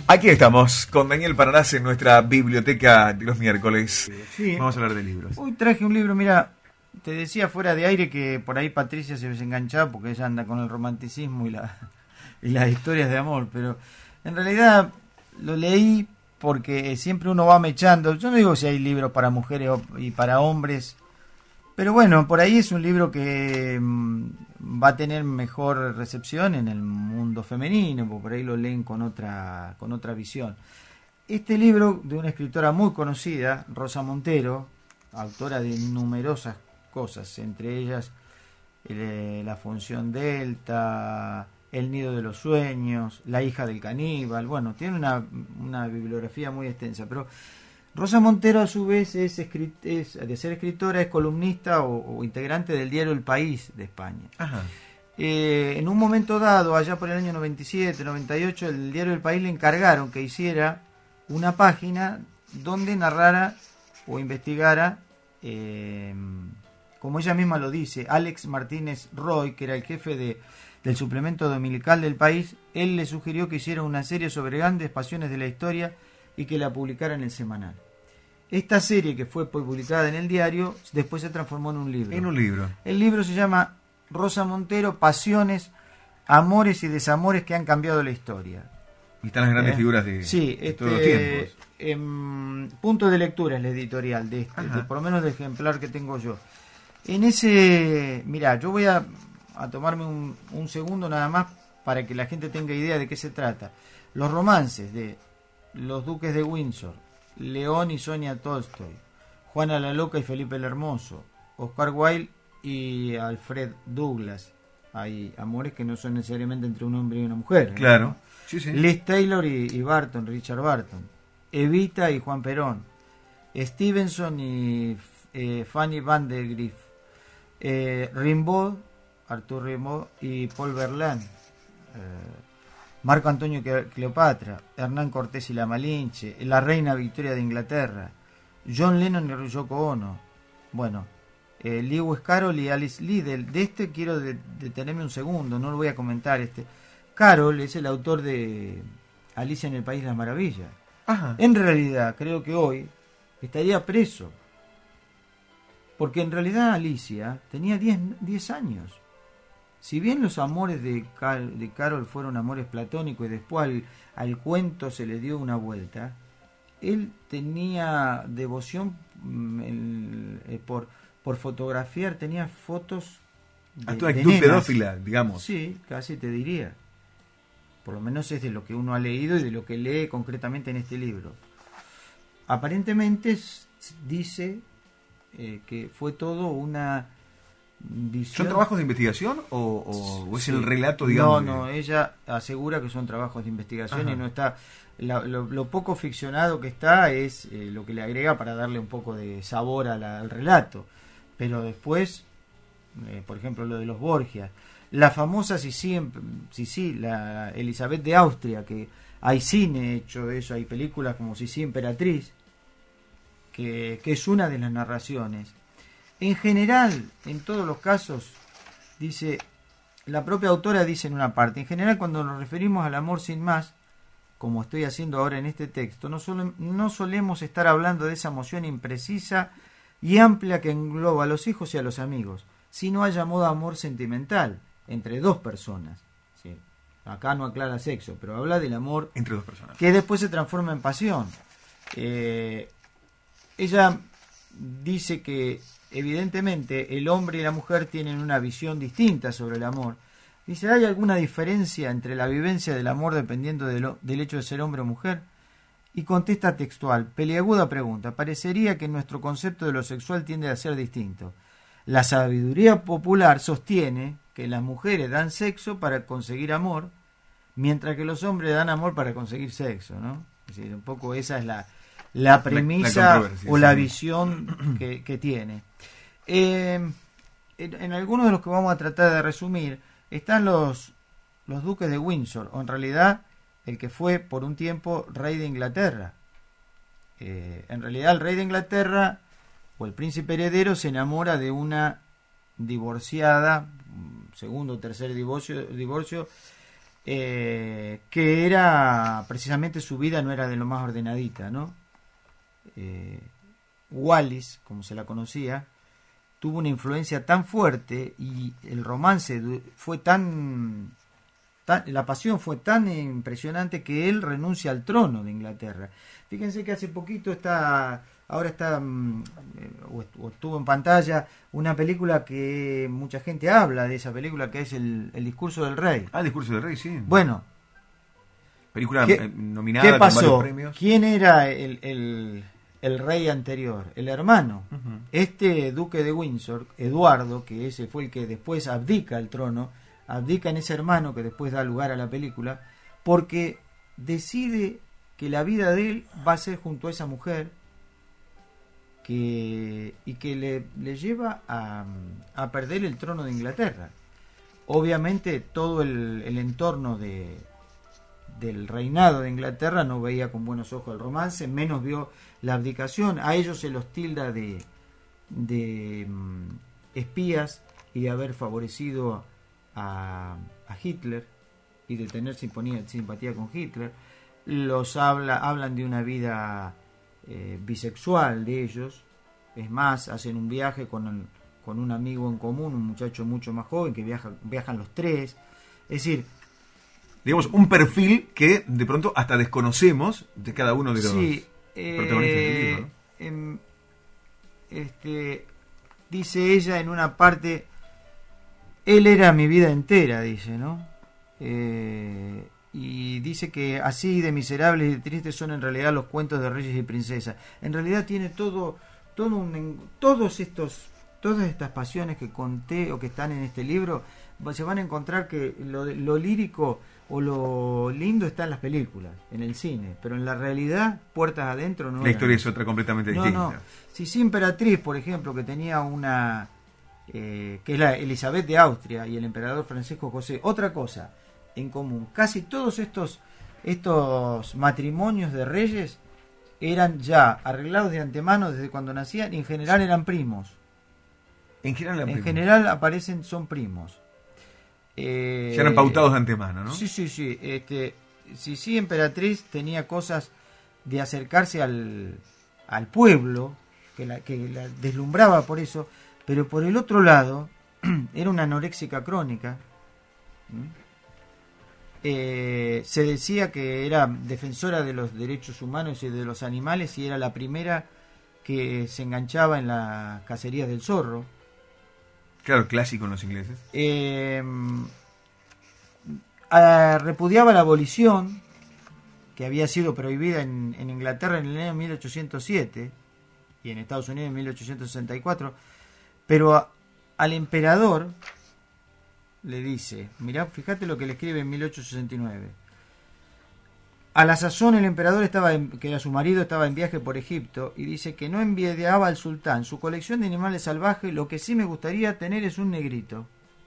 Aquí estamos con Daniel Pararás en nuestra biblioteca de los miércoles. Sí. Vamos a hablar de libros. Hoy traje un libro, mira, te decía fuera de aire que por ahí Patricia se desenganchaba porque ella anda con el romanticismo y las historias de amor, pero en realidad lo leí porque siempre uno va mechando. Yo no digo si hay libros para mujeres y para hombres, pero bueno, por ahí es un libro que va a tener mejor recepción en el mundo femenino, porque por ahí lo leen con otra visión. Este libro de una escritora muy conocida, Rosa Montero, autora de numerosas cosas, entre ellas La Función Delta, El Nido de los Sueños, La Hija del Caníbal. Bueno, tiene una bibliografía muy extensa, pero Rosa Montero a su vez de ser escritora, es columnista o integrante del diario El País de España. Ajá. En un momento dado, allá por el año 97, 98, el diario El País le encargaron que hiciera una página donde narrara o investigara, como ella misma lo dice, Alex Martínez Roy, que era el jefe del suplemento dominical del País. Él le sugirió que hiciera una serie sobre grandes pasiones de la historia y que la publicara en el semanal. Esta serie, que fue publicada en el diario, después se transformó en un libro. En un libro. El libro se llama Rosa Montero, Pasiones, Amores y Desamores que han cambiado la historia. Y están las grandes figuras de todos los tiempos. Punto de lectura es la editorial de por lo menos del ejemplar que tengo yo. En ese, mira, yo voy a tomarme un segundo nada más para que la gente tenga idea de qué se trata. Los romances de los duques de Windsor, León y Sonia Tolstoy, Juana la Loca y Felipe el Hermoso, Oscar Wilde y Alfred Douglas. Hay amores que no son necesariamente entre un hombre y una mujer. Claro. ¿No? Sí, sí. Liz Taylor y Barton, Richard Barton. Evita y Juan Perón. Stevenson y Fanny Van der Grief. Rimbaud, Arthur Rimbaud y Paul Verlaine. Marco Antonio Cleopatra, Hernán Cortés y la Malinche, la reina Victoria de Inglaterra, John Lennon y Yoko Ono. Bueno, Lewis Carroll y Alice Liddell. De este quiero detenerme un segundo, no lo voy a comentar. Carroll es el autor de Alicia en el País de las Maravillas. Ajá. En realidad, creo que hoy estaría preso, porque en realidad Alicia tenía 10 años. Si bien los amores de Carroll fueron amores platónicos y después al cuento se le dio una vuelta, él tenía devoción por fotografiar, tenía fotos hasta una actitud pedófila, digamos. Sí, casi te diría. Por lo menos es de lo que uno ha leído y de lo que lee concretamente en este libro. Aparentemente dice que fue todo una visión. ¿Son trabajos de investigación o es sí. el relato, digamos? No, ella asegura que son trabajos de investigación. Ajá. Y no está. Lo poco ficcionado que está es lo que le agrega para darle un poco de sabor al relato. Pero después, por ejemplo, lo de los Borgia, la famosa la Elizabeth de Austria, que hay cine hecho de eso, hay películas como Sisi Emperatriz, que es una de las narraciones. En general, en todos los casos, dice, la propia autora dice en una parte, en general cuando nos referimos al amor sin más, como estoy haciendo ahora en este texto, no solemos estar hablando de esa emoción imprecisa y amplia que engloba a los hijos y a los amigos, sino a llamado amor sentimental entre dos personas. ¿Sí? Acá no aclara sexo, pero habla del amor entre dos personas, que después se transforma en pasión. Ella dice que evidentemente el hombre y la mujer tienen una visión distinta sobre el amor. Dice, ¿hay alguna diferencia entre la vivencia del amor dependiendo del hecho de ser hombre o mujer? Y contesta textual, peliaguda pregunta, parecería que nuestro concepto de lo sexual tiende a ser distinto. La sabiduría popular sostiene que las mujeres dan sexo para conseguir amor, mientras que los hombres dan amor para conseguir sexo, ¿no? Es decir, un poco esa es la premisa la visión que tiene. En algunos de los que vamos a tratar de resumir están los duques de Windsor, o en realidad el que fue por un tiempo rey de Inglaterra. En realidad el rey de Inglaterra o el príncipe heredero se enamora de una divorciada, segundo o tercer divorcio, que era precisamente su vida no era de lo más ordenadita, ¿no? Wallis, como se la conocía, tuvo una influencia tan fuerte y el romance fue la pasión fue tan impresionante que él renuncia al trono de Inglaterra. Fíjense que hace poquito ahora está o estuvo en pantalla una película que mucha gente habla de esa película, que es el Discurso del Rey. El Discurso del Rey, sí. Bueno, película nominada. ¿qué pasó? Con varios premios. ¿Quién era el rey anterior? El hermano. Uh-huh. Este duque de Windsor, Eduardo, que ese fue el que después abdica el trono, abdica en ese hermano que después da lugar a la película, porque decide que la vida de él va a ser junto a esa mujer y que le lleva a perder el trono de Inglaterra. Obviamente todo el entorno del reinado de Inglaterra no veía con buenos ojos el romance, menos vio la abdicación. A ellos se los tilda de espías y de haber favorecido a Hitler y de tener simpatía con Hitler. Hablan de una vida bisexual de ellos. Es más, hacen un viaje con un amigo en común, un muchacho mucho más joven, que viajan los tres. Es decir, digamos, un perfil que de pronto hasta desconocemos de cada uno de los protagonistas del libro, ¿no? Dice ella en una parte, él era mi vida entera, dice, ¿no? Y dice que así de miserables y tristes son en realidad los cuentos de reyes y princesas. En realidad tiene todas estas pasiones que conté o que están en este libro, se van a encontrar que lo lírico o lo lindo está en las películas, en el cine, pero en la realidad, puertas adentro no. La historia es otra completamente distinta. No. Sisi Emperatriz, por ejemplo, que tenía una que es la Elizabeth de Austria y el emperador Francisco José, otra cosa en común. Casi todos estos matrimonios de reyes eran ya arreglados de antemano desde cuando nacían y en general eran primos. En general son primos. Ya eran pautados de antemano, ¿no? Sí. Sisi Emperatriz tenía cosas de acercarse al pueblo, que la deslumbraba por eso, pero por el otro lado, era una anoréxica crónica. Se decía que era defensora de los derechos humanos y de los animales y era la primera que se enganchaba en las cacerías del zorro. Claro, clásico en los ingleses. Repudiaba la abolición, que había sido prohibida en Inglaterra en el año 1807 y en Estados Unidos en 1864, pero al emperador le dice, mirá, fíjate lo que le escribe en 1869. A la sazón el emperador que era su marido, estaba en viaje por Egipto y dice que no envidiaba al sultán su colección de animales salvajes, lo que sí me gustaría tener es un negrito.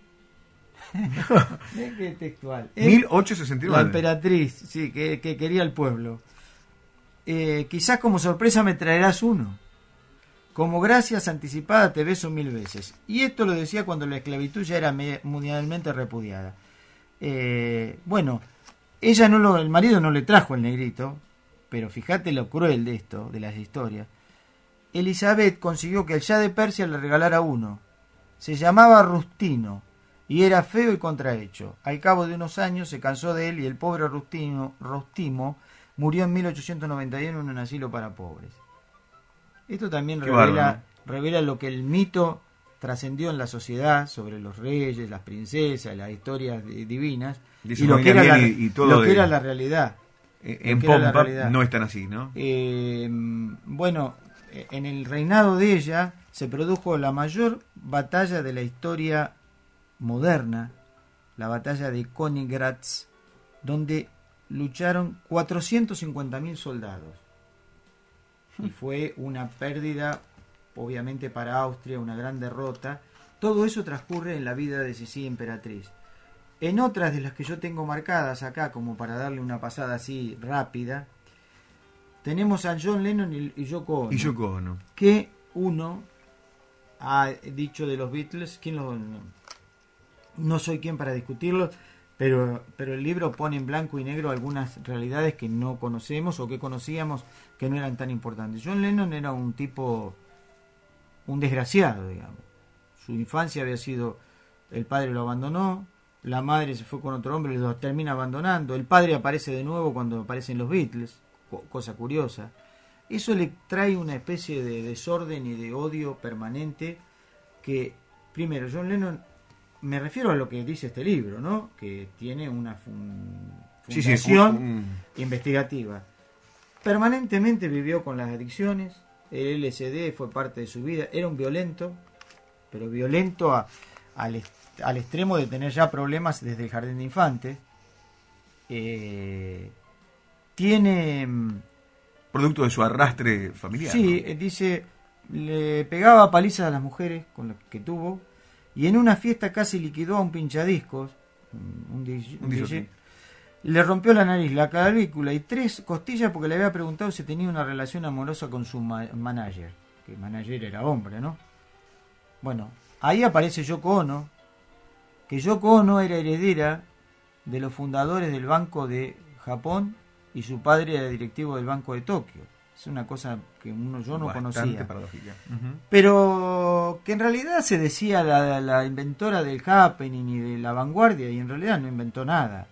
Qué textual. 1869. La emperatriz, sí, que quería el pueblo. Quizás como sorpresa me traerás uno. Como gracias anticipada te beso 1000 veces. Y esto lo decía cuando la esclavitud ya era mundialmente repudiada. Bueno, el marido no le trajo el negrito, pero fíjate lo cruel de esto, de las historias. Elizabeth consiguió que el Shah de Persia le regalara uno. Se llamaba Rustino y era feo y contrahecho. Al cabo de unos años se cansó de él y el pobre Rustimo murió en 1891 en un asilo para pobres. Esto también revela lo que el mito trascendió en la sociedad sobre los reyes, las princesas, las historias divinas y lo que era la realidad. En Pompa no es tan así, ¿no? Bueno, en el reinado de ella se produjo la mayor batalla de la historia moderna, la batalla de Königgrätz, donde lucharon 450.000 soldados. Y fue una pérdida, obviamente para Austria, una gran derrota. Todo eso transcurre en la vida de Sisi Emperatriz. En otras de las que yo tengo marcadas acá, como para darle una pasada así rápida, tenemos a John Lennon y Yoko Ono. Que uno ha dicho de los Beatles, no soy quien para discutirlo, pero el libro pone en blanco y negro algunas realidades que no conocemos o que conocíamos que no eran tan importantes. John Lennon era un tipo, un desgraciado, digamos. Su infancia había sido, el padre lo abandonó, la madre se fue con otro hombre y lo termina abandonando, el padre aparece de nuevo cuando aparecen los Beatles, cosa curiosa. Eso le trae una especie de desorden y de odio permanente que, primero, John Lennon, me refiero a lo que dice este libro, ¿no? Que tiene una fundación investigativa. Permanentemente vivió con las adicciones, el LSD fue parte de su vida, era un violento, pero violento al extremo de tener ya problemas desde el jardín de infantes. Tiene... Producto de su arrastre familiar. Sí, ¿no? Dice, le pegaba palizas a las mujeres con las que tuvo, y en una fiesta casi liquidó a un pinchadiscos, un DJ, le rompió la nariz, la clavícula y 3 costillas porque le había preguntado si tenía una relación amorosa con su manager, que el manager era hombre, ¿no? Bueno, ahí aparece Yoko Ono, que Yoko Ono era heredera de los fundadores del Banco de Japón y su padre era directivo del Banco de Tokio. Es una cosa que yo no conocía. Paradójica. Pero que en realidad se decía la inventora del happening y de la vanguardia, y en realidad no inventó nada.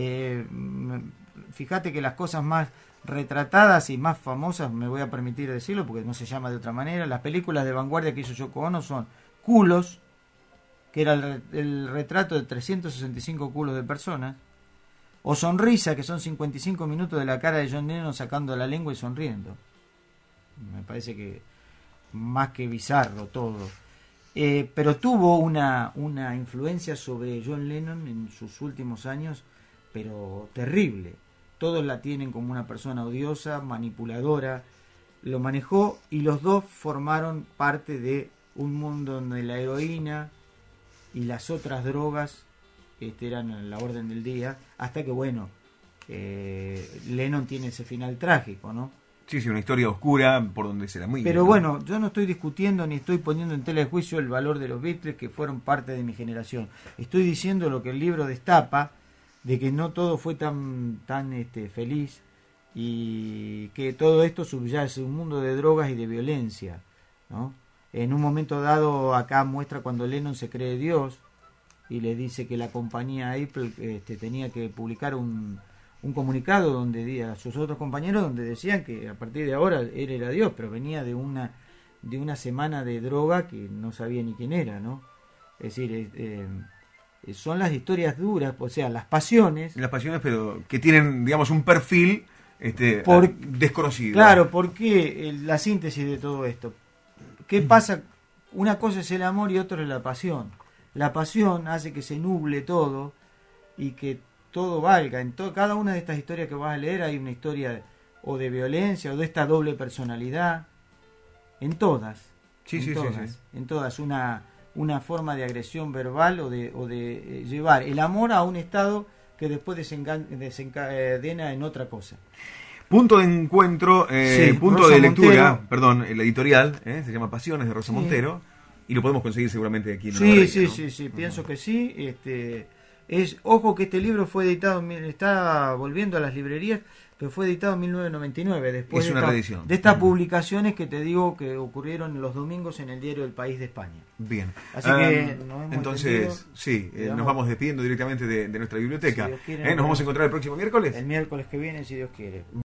Fíjate que las cosas más retratadas y más famosas, me voy a permitir decirlo porque no se llama de otra manera, las películas de vanguardia que hizo Yoko Ono son Culos, que era el retrato de 365 culos de personas, o Sonrisa, que son 55 minutos de la cara de John Lennon sacando la lengua y sonriendo. Me parece que más que bizarro todo. Pero tuvo una influencia sobre John Lennon en sus últimos años, pero terrible. Todos la tienen como una persona odiosa, manipuladora. Lo manejó y los dos formaron parte de un mundo donde la heroína y las otras drogas eran a la orden del día, hasta que bueno, Lennon tiene ese final trágico, ¿no? Sí, una historia oscura por donde se la muy. Pero bueno, yo no estoy discutiendo ni estoy poniendo en tela de juicio el valor de los Beatles, que fueron parte de mi generación. Estoy diciendo lo que el libro destapa, de que no todo fue tan feliz, y que todo esto subyace un mundo de drogas y de violencia, ¿no? En un momento dado acá muestra cuando Lennon se cree Dios y le dice que la compañía Apple tenía que publicar un comunicado donde a sus otros compañeros donde decían que a partir de ahora él era Dios, pero venía de una semana de droga que no sabía ni quién era, ¿no? Es decir, son las historias duras, o sea, las pasiones, pero que tienen, digamos, un perfil desconocido. Claro, porque la síntesis de todo esto, ¿qué pasa? Una cosa es el amor y otra es la pasión. La pasión hace que se nuble todo y que todo valga. En cada una de estas historias que vas a leer hay una historia o de violencia o de esta doble personalidad. En todas. En todas. Una forma de agresión verbal o de llevar el amor a un estado que después desencadena en otra cosa. Punto de encuentro, punto Rosa de lectura, Montero. Perdón, la editorial, se llama Pasiones de Rosa Montero, y lo podemos conseguir seguramente aquí en Sí, Nueva sí, Reina, sí, ¿no? sí, pienso que sí. Ojo que este libro fue editado, está volviendo a las librerías, pero fue editado en 1999, después Es una reedición. de estas publicaciones que te digo que ocurrieron los domingos en el diario El País de España. Bien. Así que entonces, nos vamos despidiendo directamente de nuestra biblioteca. Si Dios quiere, ¿Nos vamos a encontrar el próximo miércoles? El miércoles que viene, si Dios quiere.